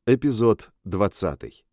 Эпизод 20.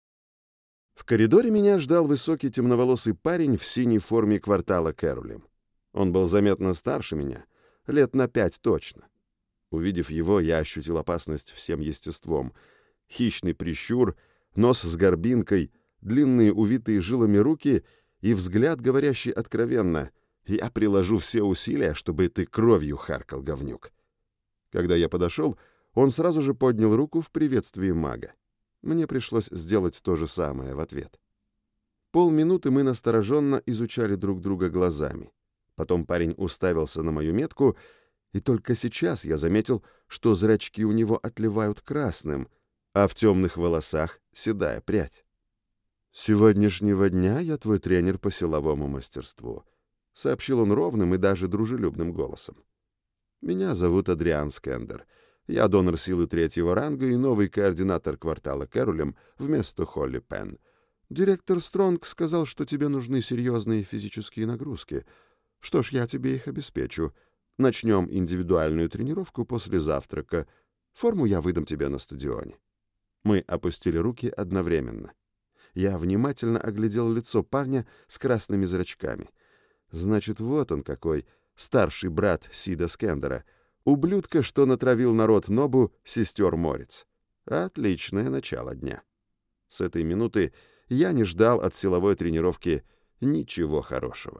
В коридоре меня ждал высокий темноволосый парень в синей форме квартала Кэролем. Он был заметно старше меня, лет на 5 точно. Увидев его, я ощутил опасность всем естеством. Хищный прищур, нос с горбинкой, длинные увитые жилами руки и взгляд, говорящий откровенно: «Я приложу все усилия, чтобы ты кровью харкал, говнюк». Когда я подошел, он сразу же поднял руку в приветствии мага. Мне пришлось сделать то же самое в ответ. Полминуты мы настороженно изучали друг друга глазами. Потом парень уставился на мою метку, и только сейчас я заметил, что зрачки у него отливают красным, а в темных волосах седая прядь. «С сегодняшнего дня я твой тренер по силовому мастерству», — сообщил он ровным и даже дружелюбным голосом. «Меня зовут Адриан Скендер. Я донор силы 3-го ранга и новый координатор квартала Кэролем вместо Холли Пен. Директор Стронг сказал, что тебе нужны серьезные физические нагрузки. Что ж, я тебе их обеспечу. Начнем индивидуальную тренировку после завтрака. Форму я выдам тебе на стадионе». Мы опустили руки одновременно. Я внимательно оглядел лицо парня с красными зрачками. Значит, вот он какой, старший брат Сида Скендера, ублюдка, что натравил народ Нобу сестер Морец. Отличное начало дня. С этой минуты я не ждал от силовой тренировки ничего хорошего.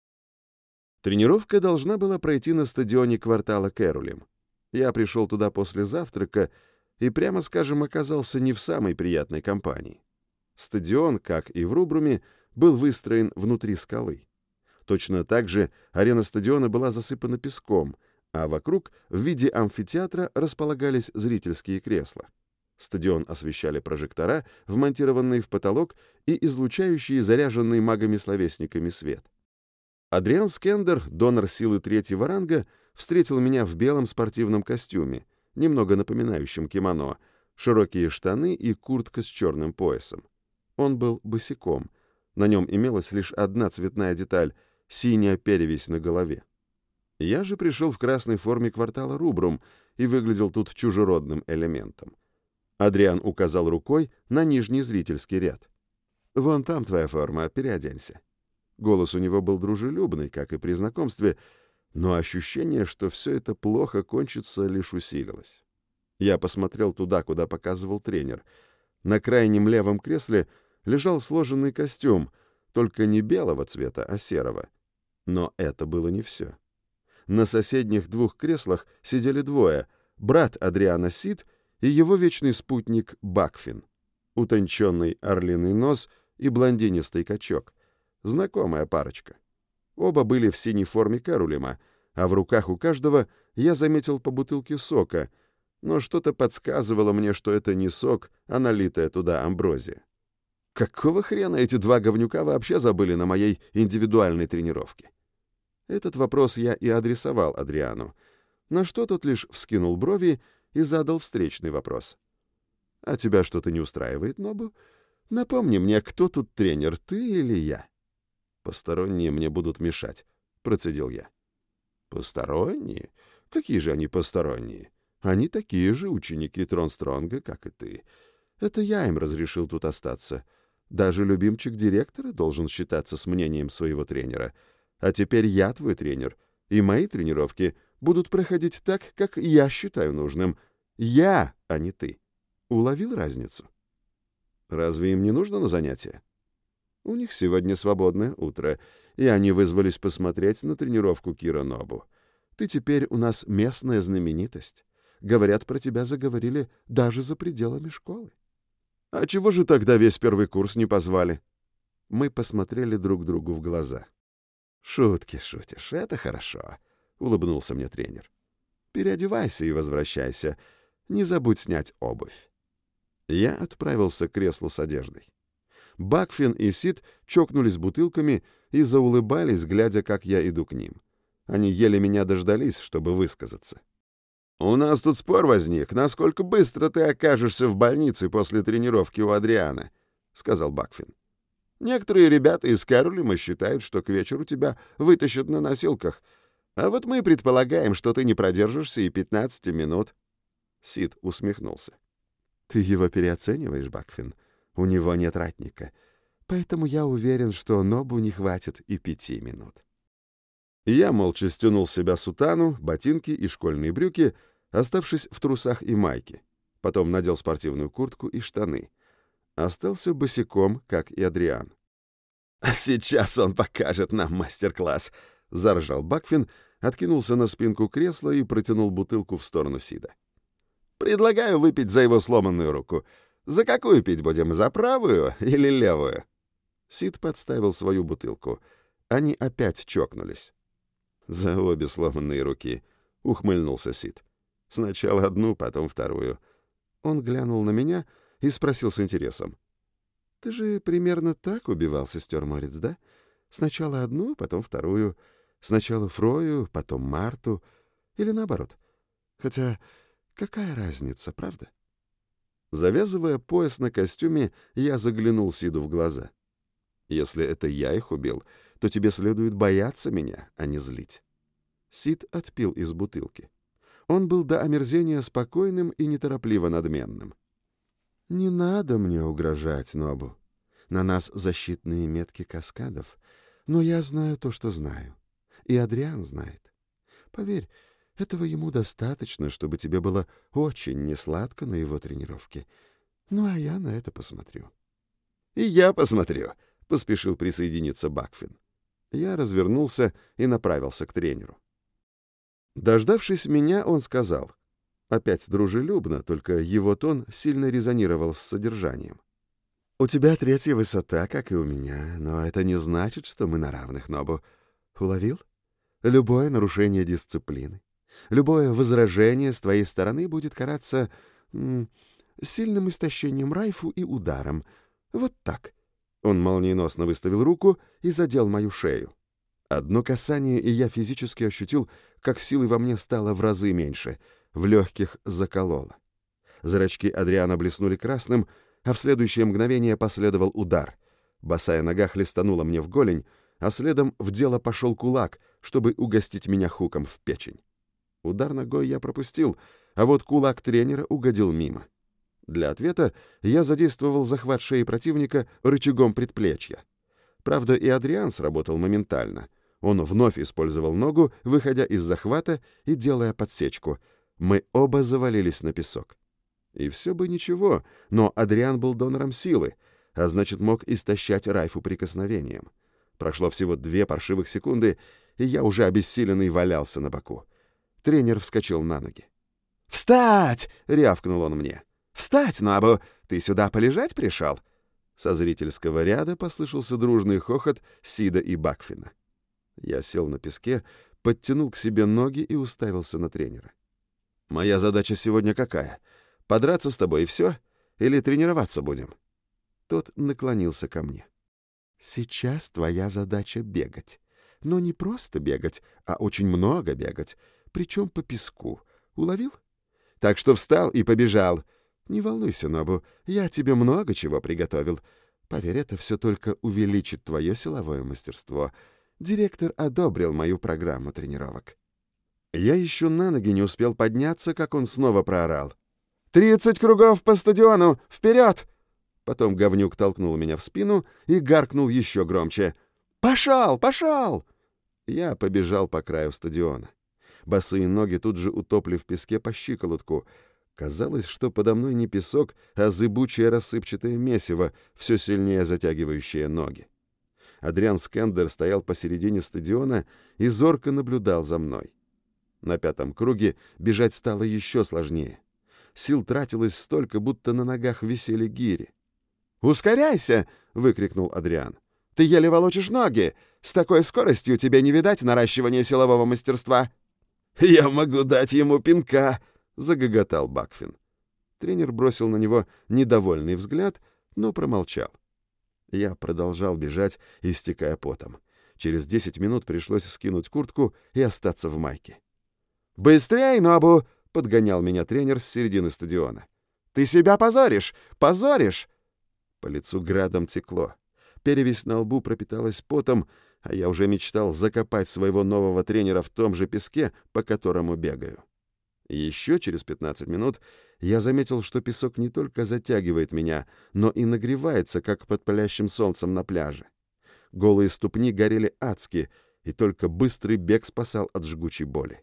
Тренировка должна была пройти на стадионе квартала Кэролем. Я пришел туда после завтрака и, прямо скажем, оказался не в самой приятной компании. Стадион, как и в Рубруме, был выстроен внутри скалы. Точно так же арена стадиона была засыпана песком, а вокруг в виде амфитеатра располагались зрительские кресла. Стадион освещали прожектора, вмонтированные в потолок и излучающие заряженный магами-словесниками свет. Адриан Скендер, донор силы 3-го ранга, встретил меня в белом спортивном костюме, немного напоминающем кимоно, широкие штаны и куртка с черным поясом. Он был босиком. На нем имелась лишь одна цветная деталь — синяя перевесь на голове. Я же пришел в красной форме квартала Рубрум и выглядел тут чужеродным элементом. Адриан указал рукой на нижний зрительский ряд. «Вон там твоя форма, переоденься». Голос у него был дружелюбный, как и при знакомстве, но ощущение, что все это плохо кончится, лишь усилилось. Я посмотрел туда, куда показывал тренер. На крайнем левом кресле лежал сложенный костюм, только не белого цвета, а серого. Но это было не все. На соседних 2 креслах сидели двое — брат Адриана Сид и его вечный спутник Бакфин. Утонченный орлиный нос и блондинистый качок. Знакомая парочка. Оба были в синей форме Кэролема, а в руках у каждого я заметил по бутылке сока, но что-то подсказывало мне, что это не сок, а налитая туда амброзия. Какого хрена эти 2 говнюка вообще забыли на моей индивидуальной тренировке? Этот вопрос я и адресовал Адриану, на что тот лишь вскинул брови и задал встречный вопрос. «А тебя что-то не устраивает, Нобу? Напомни мне, кто тут тренер, ты или я?» «Посторонние мне будут мешать», — процедил я. «Посторонние? Какие же они посторонние? Они такие же ученики Тронстронга, как и ты. Это я им разрешил тут остаться. Даже любимчик директора должен считаться с мнением своего тренера. А теперь я твой тренер, и мои тренировки будут проходить так, как я считаю нужным. Я, а не ты. Уловил разницу? Разве им не нужно на занятия? У них сегодня свободное утро, и они вызвались посмотреть на тренировку Кира Нобу. Ты теперь у нас местная знаменитость. Говорят, про тебя заговорили даже за пределами школы. А чего же тогда весь первый курс не позвали?» Мы посмотрели друг другу в глаза. «Шутки шутишь, это хорошо», — улыбнулся мне тренер. «Переодевайся и возвращайся. Не забудь снять обувь». Я отправился к креслу с одеждой. Бакфин и Сид чокнулись бутылками и заулыбались, глядя, как я иду к ним. Они еле меня дождались, чтобы высказаться. «У нас тут спор возник, насколько быстро ты окажешься в больнице после тренировки у Адриана», — сказал Бакфин. «Некоторые ребята из Кэролема считают, что к вечеру тебя вытащат на носилках, а вот мы предполагаем, что ты не продержишься и 15 минут». Сид усмехнулся. Ты его переоцениваешь, Бакфин. У него нет ратника. Поэтому я уверен, что Нобу не хватит и 5 минут. Я молча стянул с себя сутану, ботинки и школьные брюки, оставшись в трусах и майке. Потом надел спортивную куртку и штаны. Остался босиком, как и Адриан. «Сейчас он покажет нам мастер-класс», — заржал Бакфин, откинулся на спинку кресла и протянул бутылку в сторону Сида. «Предлагаю выпить за его сломанную руку. За какую пить будем, за правую или левую?» Сид подставил свою бутылку. Они опять чокнулись. «За обе сломанные руки», — ухмыльнулся Сид. «Сначала одну, потом вторую». Он глянул на меня и спросил с интересом. «Ты же примерно так убивал сестер Морец, да? Сначала одну, потом вторую. Сначала Фрою, потом Марту. Или наоборот. Хотя какая разница, правда?» Завязывая пояс на костюме, я заглянул Сиду в глаза. «Если это я их убил, то тебе следует бояться меня, а не злить». Сид отпил из бутылки. Он был до омерзения спокойным и неторопливо надменным. «Не надо мне угрожать, Нобу. На нас защитные метки каскадов. Но я знаю то, что знаю. И Адриан знает. Поверь, этого ему достаточно, чтобы тебе было очень несладко на его тренировке. Ну, а я на это посмотрю». «И я посмотрю», — поспешил присоединиться Бакфин. Я развернулся и направился к тренеру. Дождавшись меня, он сказал, опять дружелюбно, только его тон сильно резонировал с содержанием. «У тебя 3-я высота, как и у меня, но это не значит, что мы на равных, Нобу. Уловил? Любое нарушение дисциплины, любое возражение с твоей стороны будет караться сильным истощением райфу и ударом. Вот так». Он молниеносно выставил руку и задел мою шею. Одно касание, и я физически ощутил, как силы во мне стало в разы меньше, в легких закололо. Зрачки Адриана блеснули красным, а в следующее мгновение последовал удар. Босая нога хлестанула мне в голень, а следом в дело пошел кулак, чтобы угостить меня хуком в печень. Удар ногой я пропустил, а вот кулак тренера угодил мимо. Для ответа я задействовал захват шеи противника рычагом предплечья. Правда, и Адриан сработал моментально. Он вновь использовал ногу, выходя из захвата и делая подсечку. Мы оба завалились на песок. И все бы ничего, но Адриан был донором силы, а значит, мог истощать Райфу прикосновением. Прошло всего 2 паршивых секунды, и я уже обессиленный валялся на боку. Тренер вскочил на ноги. «Встать!» — рявкнул он мне. «Встать, Нобу! Ты сюда полежать пришел?» Со зрительского ряда послышался дружный хохот Сида и Бакфина. Я сел на песке, подтянул к себе ноги и уставился на тренера. «Моя задача сегодня какая? Подраться с тобой и все? Или тренироваться будем?» Тот наклонился ко мне. «Сейчас твоя задача бегать. Но не просто бегать, а очень много бегать, причем по песку. Уловил? Так что встал и побежал. Не волнуйся, Нобу, я тебе много чего приготовил. Поверь, это все только увеличит твое силовое мастерство. Директор одобрил мою программу тренировок». Я еще на ноги не успел подняться, как он снова проорал. 30 кругов по стадиону! Вперед!» Потом говнюк толкнул меня в спину и гаркнул еще громче. «Пошел! Пошел!» Я побежал по краю стадиона. Босые ноги тут же утопли в песке по щиколотку. Казалось, что подо мной не песок, а зыбучее рассыпчатое месиво, все сильнее затягивающее ноги. Адриан Скендер стоял посередине стадиона и зорко наблюдал за мной. На 5-м круге бежать стало еще сложнее. Сил тратилось столько, будто на ногах висели гири. «Ускоряйся!» — выкрикнул Адриан. «Ты еле волочишь ноги! С такой скоростью тебе не видать наращивания силового мастерства!» «Я могу дать ему пинка!» — загоготал Бакфин. Тренер бросил на него недовольный взгляд, но промолчал. Я продолжал бежать, истекая потом. Через 10 минут пришлось скинуть куртку и остаться в майке. «Быстрей, Нобу!» — подгонял меня тренер с середины стадиона. «Ты себя позоришь! Позоришь!» По лицу градом текло. Перевесь на лбу пропиталась потом, а я уже мечтал закопать своего нового тренера в том же песке, по которому бегаю. И еще через 15 минут я заметил, что песок не только затягивает меня, но и нагревается, как под палящим солнцем на пляже. Голые ступни горели адски, и только быстрый бег спасал от жгучей боли.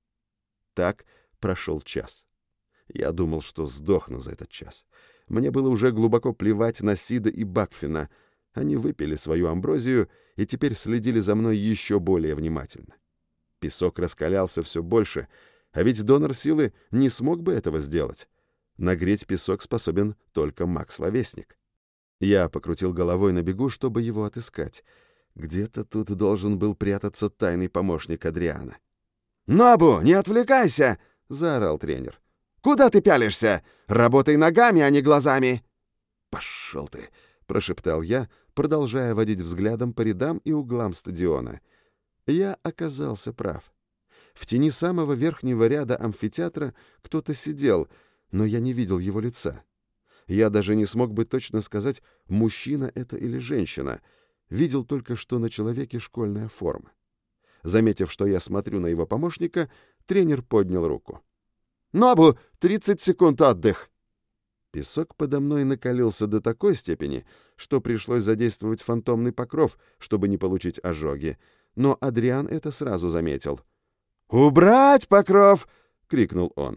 Так прошел час. Я думал, что сдохну за этот час. Мне было уже глубоко плевать на Сида и Бакфина. Они выпили свою амброзию и теперь следили за мной еще более внимательно. Песок раскалялся все больше, а ведь донор силы не смог бы этого сделать. Нагреть песок способен только маг-словесник. Я покрутил головой на бегу, чтобы его отыскать. Где-то тут должен был прятаться тайный помощник Адриана. «Нобу, не отвлекайся!» — заорал тренер. «Куда ты пялишься? Работай ногами, а не глазами!» «Пошел ты!» — прошептал я, продолжая водить взглядом по рядам и углам стадиона. Я оказался прав. В тени самого верхнего ряда амфитеатра кто-то сидел, но я не видел его лица. Я даже не смог бы точно сказать, мужчина это или женщина. Видел только, что на человеке школьная форма. Заметив, что я смотрю на его помощника, тренер поднял руку. «Нобу, 30 секунд отдых!» Песок подо мной накалился до такой степени, что пришлось задействовать фантомный покров, чтобы не получить ожоги. Но Адриан это сразу заметил. «Убрать покров!» — крикнул он.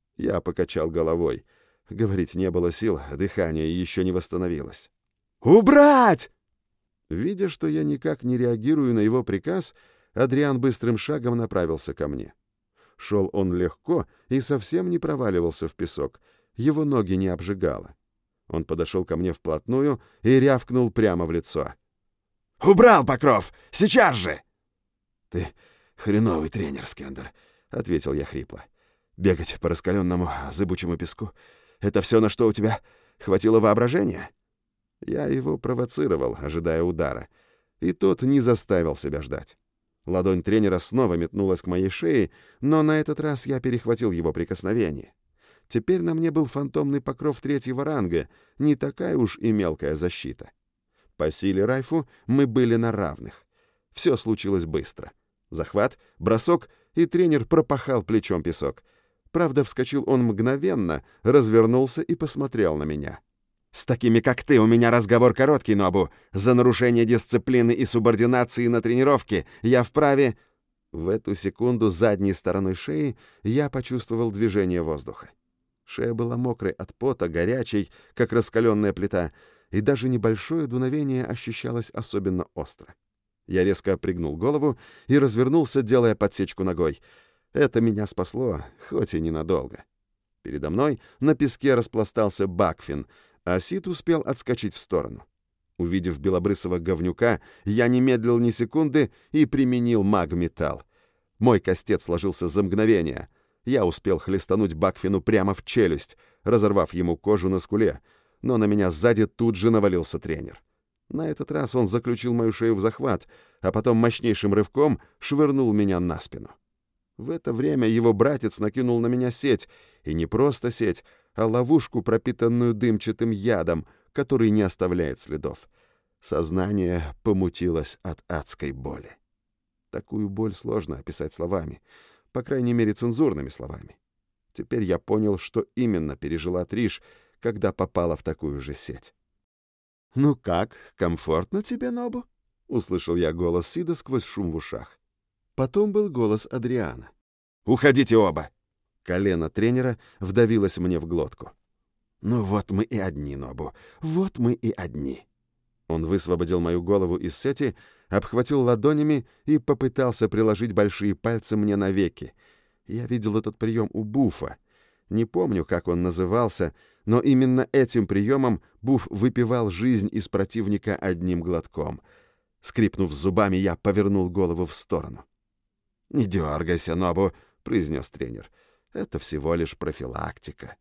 Я покачал головой. Говорить не было сил, дыхание еще не восстановилось. «Убрать!» Видя, что я никак не реагирую на его приказ, Адриан быстрым шагом направился ко мне. Шел он легко и совсем не проваливался в песок. Его ноги не обжигало. Он подошел ко мне вплотную и рявкнул прямо в лицо. «Убрал покров! Сейчас же!» «Ты хреновый тренер, Скендер», — ответил я хрипло. «Бегать по раскаленному зыбучему песку — это все, на что у тебя хватило воображения?» Я его провоцировал, ожидая удара, и тот не заставил себя ждать. Ладонь тренера снова метнулась к моей шее, но на этот раз я перехватил его прикосновение. Теперь на мне был фантомный покров 3-го ранга, не такая уж и мелкая защита. По силе Райфу мы были на равных. Все случилось быстро. Захват, бросок, и тренер пропахал плечом песок. Правда, вскочил он мгновенно, развернулся и посмотрел на меня. «С такими, как ты, у меня разговор короткий, Нобу. За нарушение дисциплины и субординации на тренировке я вправе...» В эту секунду задней стороной шеи я почувствовал движение воздуха. Шея была мокрой от пота, горячей, как раскаленная плита, и даже небольшое дуновение ощущалось особенно остро. Я резко пригнул голову и развернулся, делая подсечку ногой. Это меня спасло, хоть и ненадолго. Передо мной на песке распластался Бакфин, а Сид успел отскочить в сторону. Увидев белобрысого говнюка, я не медлил ни секунды и применил маг-металл. Мой кастет сложился за мгновение. Я успел хлестануть Бакфину прямо в челюсть, разорвав ему кожу на скуле, но на меня сзади тут же навалился тренер. На этот раз он заключил мою шею в захват, а потом мощнейшим рывком швырнул меня на спину. В это время его братец накинул на меня сеть, и не просто сеть, а ловушку, пропитанную дымчатым ядом, который не оставляет следов. Сознание помутилось от адской боли. Такую боль сложно описать словами, по крайней мере, цензурными словами. Теперь я понял, что именно пережила Триш, когда попала в такую же сеть. «Ну как, комфортно тебе, Нобу?» — услышал я голос Сида сквозь шум в ушах. Потом был голос Адриана. «Уходите оба!» Колено тренера вдавилось мне в глотку. «Ну вот мы и одни, Нобу, вот мы и одни». Он высвободил мою голову из сети, обхватил ладонями и попытался приложить большие пальцы мне на веки. Я видел этот прием у Буфа. Не помню, как он назывался, но именно этим приемом Буф выпивал жизнь из противника одним глотком. Скрипнув зубами, я повернул голову в сторону. «Не дергайся, Нобу», — произнес тренер. «Это всего лишь профилактика».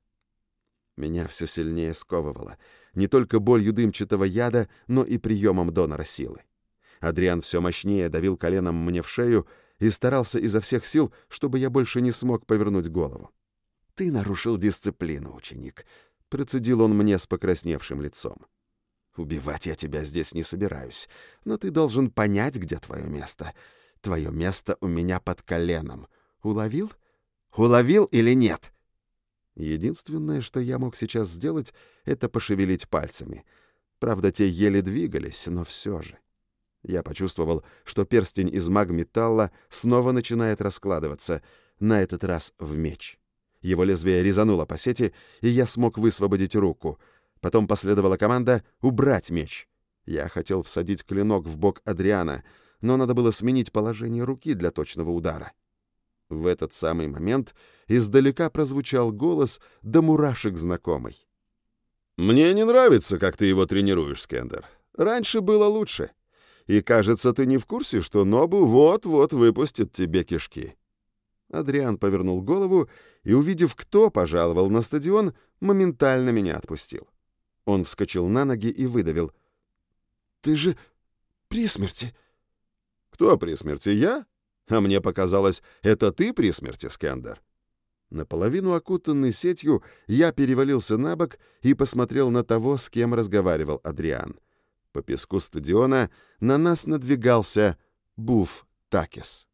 Меня все сильнее сковывало. Не только болью дымчатого яда, но и приемом донора силы. Адриан все мощнее давил коленом мне в шею и старался изо всех сил, чтобы я больше не смог повернуть голову. «Ты нарушил дисциплину, ученик», — процедил он мне с покрасневшим лицом. «Убивать я тебя здесь не собираюсь, но ты должен понять, где твое место. Твое место у меня под коленом. Уловил? Уловил или нет?» Единственное, что я мог сейчас сделать, это пошевелить пальцами. Правда, те еле двигались, но все же. Я почувствовал, что перстень из магметалла снова начинает раскладываться, на этот раз в меч. Его лезвие резануло по сети, и я смог высвободить руку. Потом последовала команда «убрать меч». Я хотел всадить клинок в бок Адриана, но надо было сменить положение руки для точного удара. В этот самый момент издалека прозвучал голос до мурашек знакомый. «Мне не нравится, как ты его тренируешь, Скендер. Раньше было лучше. И, кажется, ты не в курсе, что Нобу вот-вот выпустит тебе кишки». Адриан повернул голову и, увидев, кто пожаловал на стадион, моментально меня отпустил. Он вскочил на ноги и выдавил: «Ты же при смерти». «Кто при смерти? Я? А мне показалось, это ты при смерти, Скендер». Наполовину окутанный сетью, я перевалился на бок и посмотрел на того, с кем разговаривал Адриан. По песку стадиона на нас надвигался Буф Такес.